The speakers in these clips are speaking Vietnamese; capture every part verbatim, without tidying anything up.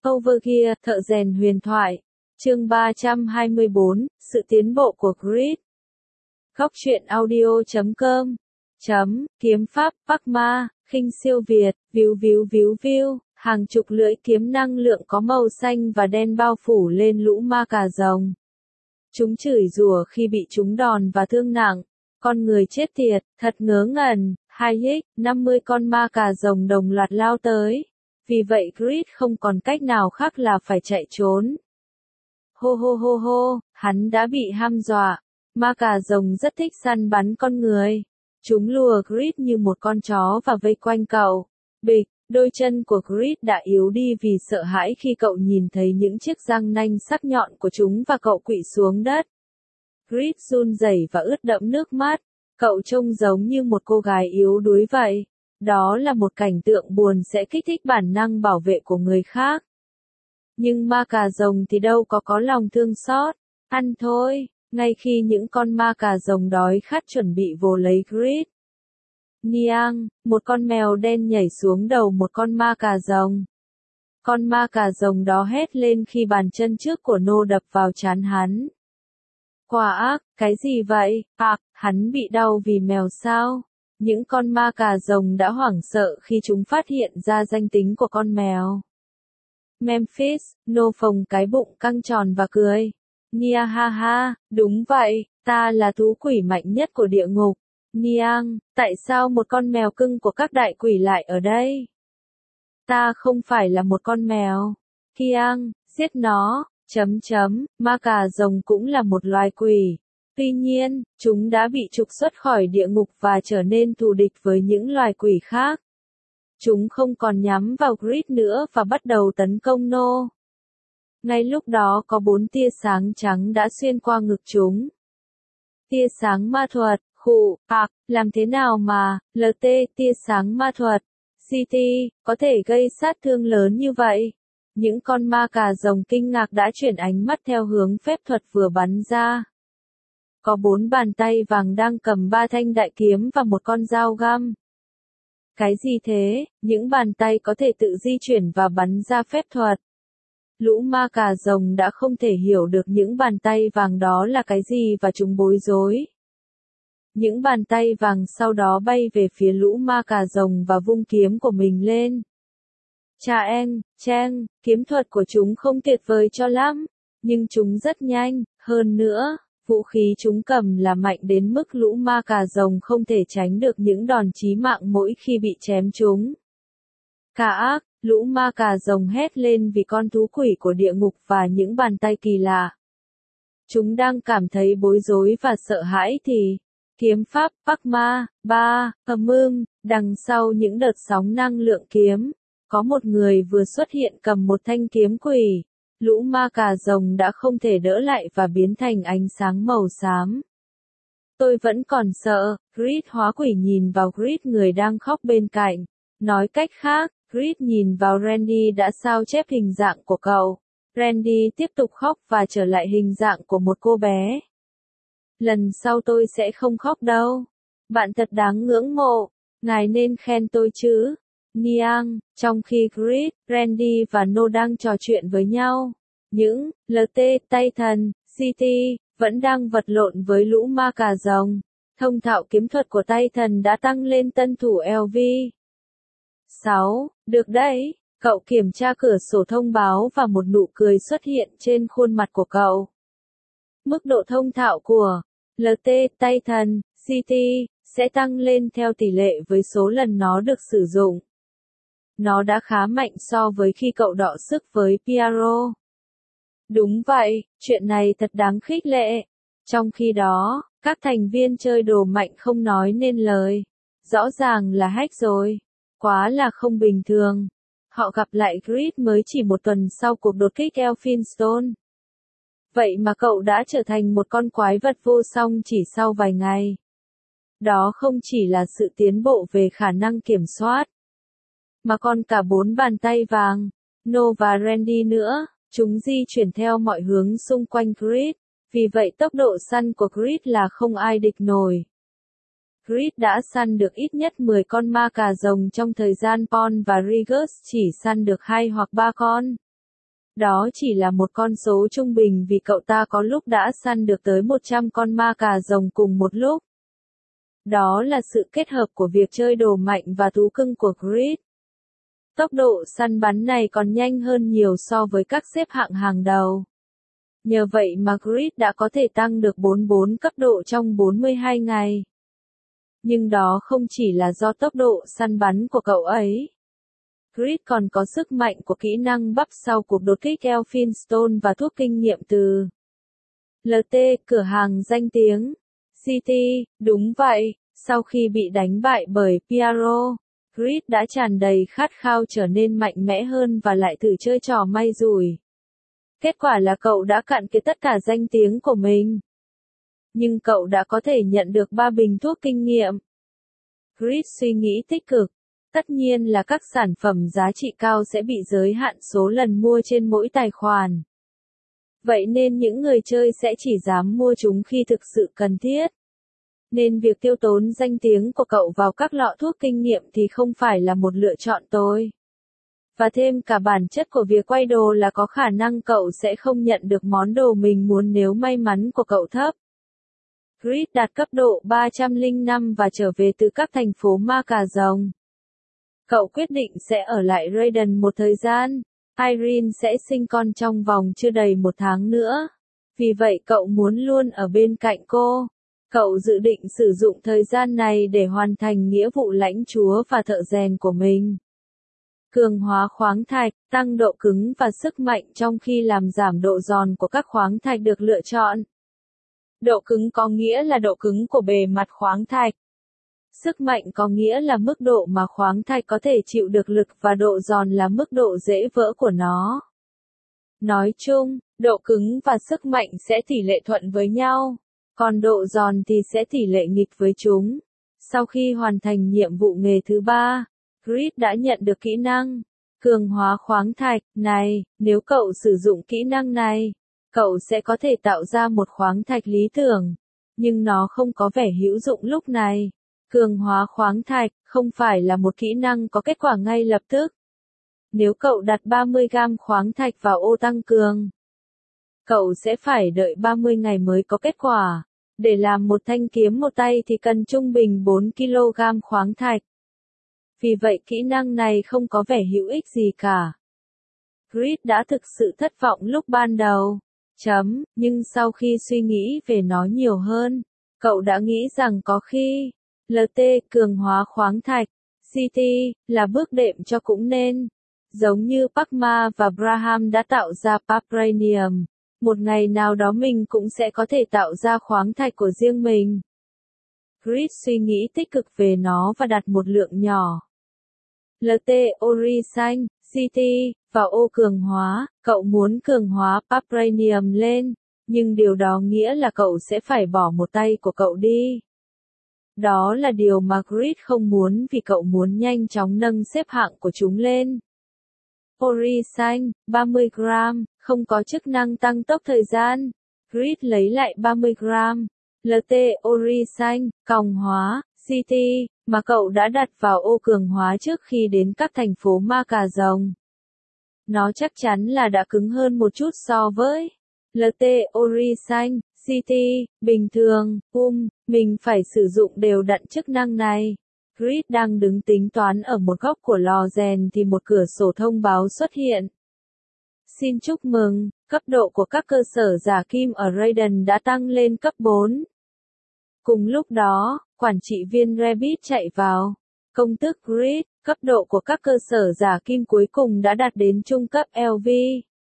Overgear, thợ rèn huyền thoại. Chương ba trăm hai mươi bốn, sự tiến bộ của Grid. Góc truyện audio chấm com. Chấm, kiếm pháp, Bắc Ma, khinh siêu Việt, víu víu víu víu, hàng chục lưỡi kiếm năng lượng có màu xanh và đen bao phủ lên lũ ma cà rồng. Chúng chửi rủa khi bị trúng đòn và thương nặng. Con người chết tiệt, thật ngớ ngẩn. Hai hích, năm mươi con ma cà rồng đồng loạt lao tới. Vì vậy Grid không còn cách nào khác là phải chạy trốn. Hô hô hô hô, hắn đã bị hăm dọa. Ma cà rồng rất thích săn bắn con người. Chúng lùa Grid như một con chó và vây quanh cậu. Bịch, đôi chân của Grid đã yếu đi vì sợ hãi khi cậu nhìn thấy những chiếc răng nanh sắc nhọn của chúng và cậu quỵ xuống đất. Grid run rẩy và ướt đẫm nước mắt. Cậu trông giống như một cô gái yếu đuối vậy. Đó là một cảnh tượng buồn sẽ kích thích bản năng bảo vệ của người khác. Nhưng ma cà rồng thì đâu có có lòng thương xót. Ăn thôi, ngay khi những con ma cà rồng đói khát chuẩn bị vồ lấy Grid. Niang, một con mèo đen nhảy xuống đầu một con ma cà rồng. Con ma cà rồng đó hét lên khi bàn chân trước của Nô đập vào trán hắn. Quả ác, cái gì vậy? À, hắn bị đau vì mèo sao? Những con ma cà rồng đã hoảng sợ khi chúng phát hiện ra danh tính của con mèo. Memphis, Nô phồng cái bụng căng tròn và cười. Nia ha ha, đúng vậy, ta là thú quỷ mạnh nhất của địa ngục. Niang, tại sao một con mèo cưng của các đại quỷ lại ở đây? Ta không phải là một con mèo. Kiang, giết nó, chấm chấm, ma cà rồng cũng là một loài quỷ. Tuy nhiên, chúng đã bị trục xuất khỏi địa ngục và trở nên thù địch với những loài quỷ khác. Chúng không còn nhắm vào Grid nữa và bắt đầu tấn công Nô. Ngay lúc đó có bốn tia sáng trắng đã xuyên qua ngực chúng. Tia sáng ma thuật, khụ, ạc, làm thế nào mà, lờ tê, tia sáng ma thuật, xê tê, có thể gây sát thương lớn như vậy? Những con ma cà rồng kinh ngạc đã chuyển ánh mắt theo hướng phép thuật vừa bắn ra. Có bốn bàn tay vàng đang cầm ba thanh đại kiếm và một con dao găm. Cái gì thế? Những bàn tay có thể tự di chuyển và bắn ra phép thuật. Lũ ma cà rồng đã không thể hiểu được những bàn tay vàng đó là cái gì và chúng bối rối. Những bàn tay vàng sau đó bay về phía lũ ma cà rồng và vung kiếm của mình lên. Chà en, chen, kiếm thuật của chúng không tuyệt vời cho lắm, nhưng chúng rất nhanh, hơn nữa, vũ khí chúng cầm là mạnh đến mức lũ ma cà rồng không thể tránh được những đòn chí mạng mỗi khi bị chém chúng. Cả ác, lũ ma cà rồng hét lên vì con thú quỷ của địa ngục và những bàn tay kỳ lạ. Chúng đang cảm thấy bối rối và sợ hãi thì, kiếm pháp, Bắc Ma, ba, ầm ưm, đằng sau những đợt sóng năng lượng kiếm, có một người vừa xuất hiện cầm một thanh kiếm quỷ. Lũ ma cà rồng đã không thể đỡ lại và biến thành ánh sáng màu xám. Tôi vẫn còn sợ, Grid hóa quỷ nhìn vào Grid người đang khóc bên cạnh. Nói cách khác, Grid nhìn vào Randy đã sao chép hình dạng của cậu. Randy tiếp tục khóc và trở lại hình dạng của một cô bé. Lần sau tôi sẽ không khóc đâu. Bạn thật đáng ngưỡng mộ. Ngài nên khen tôi chứ. Niang, trong khi Grid, Randy và No đang trò chuyện với nhau. Những, lờ tê, tay thần, xê tê, vẫn đang vật lộn với lũ ma cà rồng. Thông thạo kiếm thuật của tay thần đã tăng lên tân thủ lv. sáu, được đấy, cậu kiểm tra cửa sổ thông báo và một nụ cười xuất hiện trên khuôn mặt của cậu. Mức độ thông thạo của lờ tê, tay thần, xê tê, sẽ tăng lên theo tỷ lệ với số lần nó được sử dụng. Nó đã khá mạnh so với khi cậu đọ sức với Piero. Đúng vậy, chuyện này thật đáng khích lệ. Trong khi đó, các thành viên chơi đồ mạnh không nói nên lời. Rõ ràng là hack rồi. Quá là không bình thường. Họ gặp lại Grid mới chỉ một tuần sau cuộc đột kích Elphinstone. Vậy mà cậu đã trở thành một con quái vật vô song chỉ sau vài ngày. Đó không chỉ là sự tiến bộ về khả năng kiểm soát, mà còn cả bốn bàn tay vàng, No và Randy nữa, chúng di chuyển theo mọi hướng xung quanh Grid, vì vậy tốc độ săn của Grid là không ai địch nổi. Grid đã săn được ít nhất mười con ma cà rồng trong thời gian Pond và Regis chỉ săn được hai hoặc ba con. Đó chỉ là một con số trung bình vì cậu ta có lúc đã săn được tới một trăm con ma cà rồng cùng một lúc. Đó là sự kết hợp của việc chơi đồ mạnh và thú cưng của Creed. Tốc độ săn bắn này còn nhanh hơn nhiều so với các xếp hạng hàng đầu. Nhờ vậy mà Creed đã có thể tăng được bốn mươi bốn cấp độ trong bốn mươi hai ngày. Nhưng đó không chỉ là do tốc độ săn bắn của cậu ấy. Creed còn có sức mạnh của kỹ năng bắp sau cuộc đột kích Elphinstone và thuốc kinh nghiệm từ lờ tê, cửa hàng danh tiếng. City, đúng vậy, sau khi bị đánh bại bởi Piero, Creed đã tràn đầy khát khao trở nên mạnh mẽ hơn và lại thử chơi trò may rủi. Kết quả là cậu đã cạn kiệt tất cả danh tiếng của mình. Nhưng cậu đã có thể nhận được ba bình thuốc kinh nghiệm. Creed suy nghĩ tích cực. Tất nhiên là các sản phẩm giá trị cao sẽ bị giới hạn số lần mua trên mỗi tài khoản. Vậy nên những người chơi sẽ chỉ dám mua chúng khi thực sự cần thiết. Nên việc tiêu tốn danh tiếng của cậu vào các lọ thuốc kinh nghiệm thì không phải là một lựa chọn tồi. Và thêm cả bản chất của việc quay đồ là có khả năng cậu sẽ không nhận được món đồ mình muốn nếu may mắn của cậu thấp. Creed đạt cấp độ ba trăm lẻ năm và trở về từ các thành phố ma cà rồng. Cậu quyết định sẽ ở lại Raiden một thời gian. Irene sẽ sinh con trong vòng chưa đầy một tháng nữa. Vì vậy cậu muốn luôn ở bên cạnh cô. Cậu dự định sử dụng thời gian này để hoàn thành nghĩa vụ lãnh chúa và thợ rèn của mình. Cường hóa khoáng thạch, tăng độ cứng và sức mạnh trong khi làm giảm độ giòn của các khoáng thạch được lựa chọn. Độ cứng có nghĩa là độ cứng của bề mặt khoáng thạch. Sức mạnh có nghĩa là mức độ mà khoáng thạch có thể chịu được lực và độ giòn là mức độ dễ vỡ của nó. Nói chung, độ cứng và sức mạnh sẽ tỷ lệ thuận với nhau, còn độ giòn thì sẽ tỷ lệ nghịch với chúng. Sau khi hoàn thành nhiệm vụ nghề thứ ba, Creed đã nhận được kỹ năng cường hóa khoáng thạch này. Nếu cậu sử dụng kỹ năng này, cậu sẽ có thể tạo ra một khoáng thạch lý tưởng, nhưng nó không có vẻ hữu dụng lúc này. Cường hóa khoáng thạch không phải là một kỹ năng có kết quả ngay lập tức. Nếu cậu đặt ba mươi gam khoáng thạch vào ô tăng cường, cậu sẽ phải đợi ba mươi ngày mới có kết quả. Để làm một thanh kiếm một tay thì cần trung bình bốn ki lô gam khoáng thạch. Vì vậy kỹ năng này không có vẻ hữu ích gì cả. Creed đã thực sự thất vọng lúc ban đầu. Chấm, nhưng sau khi suy nghĩ về nó nhiều hơn, cậu đã nghĩ rằng có khi lờ tê cường hóa khoáng thạch, City, là bước đệm cho cũng nên. Giống như Pacma và Braham đã tạo ra Papranium, một ngày nào đó mình cũng sẽ có thể tạo ra khoáng thạch của riêng mình. Creed suy nghĩ tích cực về nó và đặt một lượng nhỏ lờ tê ori xanh, City, vào ô cường hóa. Cậu muốn cường hóa Papranium lên, nhưng điều đó nghĩa là cậu sẽ phải bỏ một tay của cậu đi. Đó là điều mà Creed không muốn vì cậu muốn nhanh chóng nâng xếp hạng của chúng lên. Ori xanh, ba mươi gam, không có chức năng tăng tốc thời gian. Creed lấy lại ba mươi gam. lờ tê Ori xanh, còng hóa, City, mà cậu đã đặt vào ô cường hóa trước khi đến các thành phố ma cà rồng. Nó chắc chắn là đã cứng hơn một chút so với lờ tê Ori xanh, City, bình thường. Um, mình phải sử dụng đều đặn chức năng này. Creed đang đứng tính toán ở một góc của lò rèn thì một cửa sổ thông báo xuất hiện. Xin chúc mừng, cấp độ của các cơ sở giả kim ở Raiden đã tăng lên cấp bốn. Cùng lúc đó, quản trị viên Rabbit chạy vào. Công tước Creed, cấp độ của các cơ sở giả kim cuối cùng đã đạt đến trung cấp lờ vê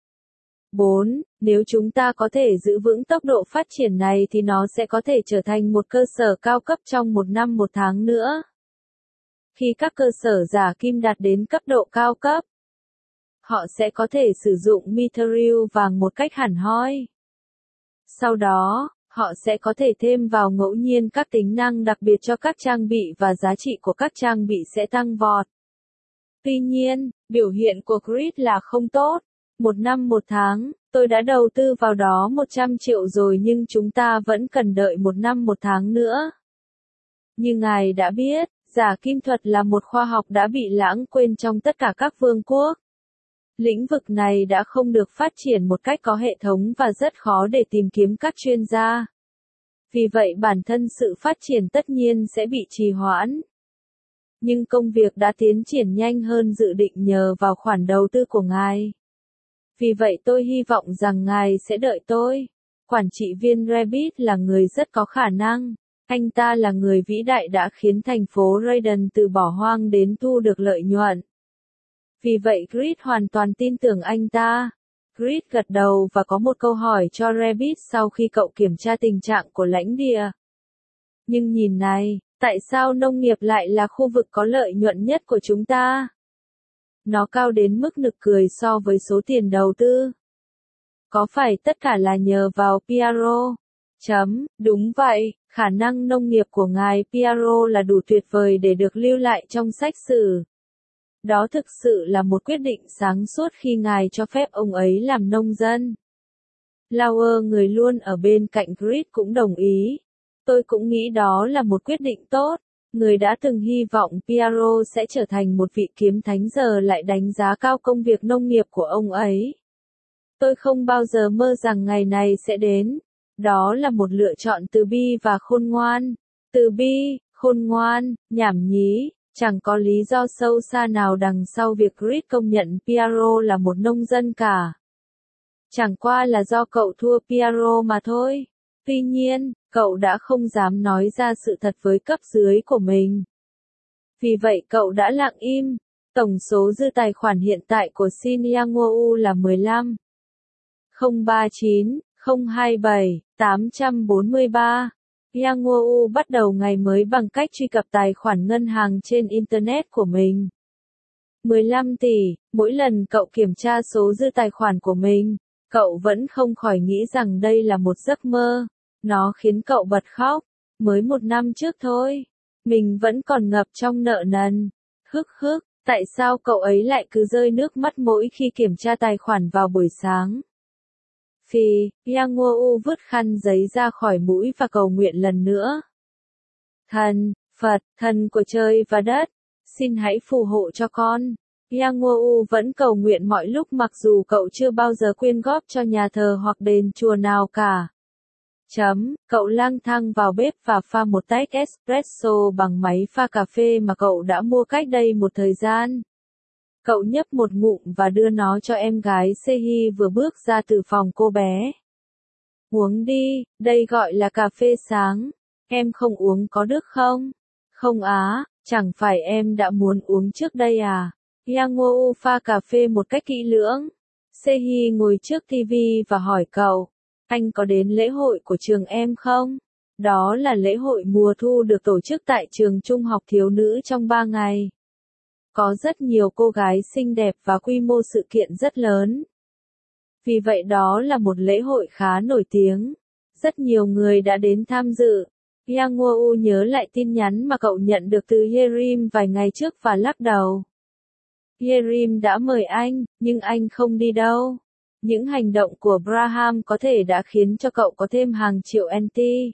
bốn. Nếu chúng ta có thể giữ vững tốc độ phát triển này thì nó sẽ có thể trở thành một cơ sở cao cấp trong một năm một tháng nữa. Khi các cơ sở giả kim đạt đến cấp độ cao cấp, họ sẽ có thể sử dụng Mithril vàng một cách hẳn hoi. Sau đó, họ sẽ có thể thêm vào ngẫu nhiên các tính năng đặc biệt cho các trang bị và giá trị của các trang bị sẽ tăng vọt. Tuy nhiên, biểu hiện của Creed là không tốt. Một năm một tháng, tôi đã đầu tư vào đó một trăm triệu rồi nhưng chúng ta vẫn cần đợi một năm một tháng nữa. Như ngài đã biết, giả kim thuật là một khoa học đã bị lãng quên trong tất cả các vương quốc. Lĩnh vực này đã không được phát triển một cách có hệ thống và rất khó để tìm kiếm các chuyên gia. Vì vậy bản thân sự phát triển tất nhiên sẽ bị trì hoãn. Nhưng công việc đã tiến triển nhanh hơn dự định nhờ vào khoản đầu tư của ngài. Vì vậy tôi hy vọng rằng ngài sẽ đợi tôi. Quản trị viên Rabbit là người rất có khả năng. Anh ta là người vĩ đại đã khiến thành phố Raiden từ bỏ hoang đến thu được lợi nhuận. Vì vậy Grid hoàn toàn tin tưởng anh ta. Grid gật đầu và có một câu hỏi cho Rabbit sau khi cậu kiểm tra tình trạng của lãnh địa. Nhưng nhìn này, tại sao nông nghiệp lại là khu vực có lợi nhuận nhất của chúng ta? Nó cao đến mức nực cười so với số tiền đầu tư. Có phải tất cả là nhờ vào Piero? Chấm, đúng vậy, khả năng nông nghiệp của ngài Piero là đủ tuyệt vời để được lưu lại trong sách sử. Đó thực sự là một quyết định sáng suốt khi ngài cho phép ông ấy làm nông dân. Lauer, người luôn ở bên cạnh Grid, cũng đồng ý. Tôi cũng nghĩ đó là một quyết định tốt. Người đã từng hy vọng Piero sẽ trở thành một vị kiếm thánh giờ lại đánh giá cao công việc nông nghiệp của ông ấy. Tôi không bao giờ mơ rằng ngày này sẽ đến. Đó là một lựa chọn từ bi và khôn ngoan. Từ bi, khôn ngoan, nhảm nhí, chẳng có lý do sâu xa nào đằng sau việc Grid công nhận Piero là một nông dân cả. Chẳng qua là do cậu thua Piero mà thôi. Tuy nhiên, cậu đã không dám nói ra sự thật với cấp dưới của mình. Vì vậy cậu đã lặng im. Tổng số dư tài khoản hiện tại của Shin Yang-woo là mười lăm không ba chín không hai bảy tám bốn ba. Yang-woo bắt đầu ngày mới bằng cách truy cập tài khoản ngân hàng trên Internet của mình. mười lăm tỷ, mỗi lần cậu kiểm tra số dư tài khoản của mình, cậu vẫn không khỏi nghĩ rằng đây là một giấc mơ. Nó khiến cậu bật khóc. Mới một năm trước thôi. Mình vẫn còn ngập trong nợ nần. Hức hức, tại sao cậu ấy lại cứ rơi nước mắt mỗi khi kiểm tra tài khoản vào buổi sáng? Phì, Yang-woo vứt khăn giấy ra khỏi mũi và cầu nguyện lần nữa. Thần, Phật, thần của trời và đất, xin hãy phù hộ cho con. Yang-woo vẫn cầu nguyện mọi lúc mặc dù cậu chưa bao giờ quyên góp cho nhà thờ hoặc đền chùa nào cả. Chấm, cậu lang thang vào bếp và pha một tách espresso bằng máy pha cà phê mà cậu đã mua cách đây một thời gian. Cậu nhấp một ngụm và đưa nó cho em gái Sehi vừa bước ra từ phòng cô bé. Uống đi, đây gọi là cà phê sáng. Em không uống có được không? Không á, chẳng phải em đã muốn uống trước đây à? Yang-woo pha cà phê một cách kỹ lưỡng. Sehi ngồi trước ti vi và hỏi cậu. Anh có đến lễ hội của trường em không? Đó là lễ hội mùa thu được tổ chức tại trường trung học thiếu nữ trong ba ngày. Có rất nhiều cô gái xinh đẹp và quy mô sự kiện rất lớn. Vì vậy đó là một lễ hội khá nổi tiếng. Rất nhiều người đã đến tham dự. Yang-woo nhớ lại tin nhắn mà cậu nhận được từ Yerim vài ngày trước và lắc đầu. Yerim đã mời anh, nhưng anh không đi đâu. Những hành động của Braham có thể đã khiến cho cậu có thêm hàng triệu anti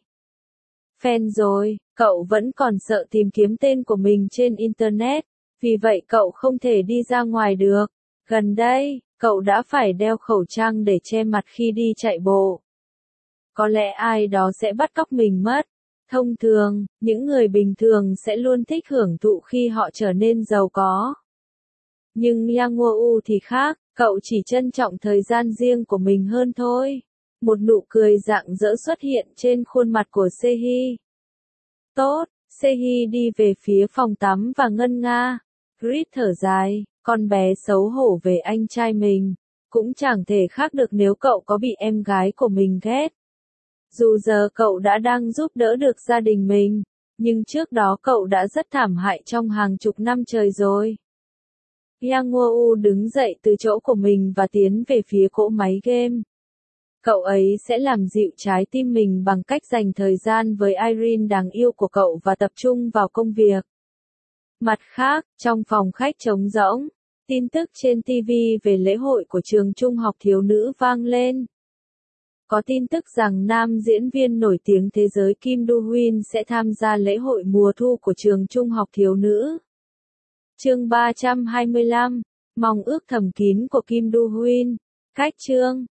fan rồi, cậu vẫn còn sợ tìm kiếm tên của mình trên Internet, vì vậy cậu không thể đi ra ngoài được. Gần đây, cậu đã phải đeo khẩu trang để che mặt khi đi chạy bộ. Có lẽ ai đó sẽ bắt cóc mình mất. Thông thường, những người bình thường sẽ luôn thích hưởng thụ khi họ trở nên giàu có. Nhưng Yang-woo thì khác. Cậu chỉ trân trọng thời gian riêng của mình hơn thôi. Một nụ cười rạng rỡ xuất hiện trên khuôn mặt của Sehi. Tốt, Sehi đi về phía phòng tắm và ngân nga. Grid thở dài, con bé xấu hổ về anh trai mình. Cũng chẳng thể khác được nếu cậu có bị em gái của mình ghét. Dù giờ cậu đã đang giúp đỡ được gia đình mình, nhưng trước đó cậu đã rất thảm hại trong hàng chục năm trời rồi. Yang-woo đứng dậy từ chỗ của mình và tiến về phía cỗ máy game. Cậu ấy sẽ làm dịu trái tim mình bằng cách dành thời gian với Irene đáng yêu của cậu và tập trung vào công việc. Mặt khác, trong phòng khách trống rỗng, tin tức trên ti vi về lễ hội của trường trung học thiếu nữ vang lên. Có tin tức rằng nam diễn viên nổi tiếng thế giới Kim Do-hyun sẽ tham gia lễ hội mùa thu của trường trung học thiếu nữ. Chương ba trăm hai mươi lăm, Mong ước thầm kín của Kim Do Hyun. Khách chương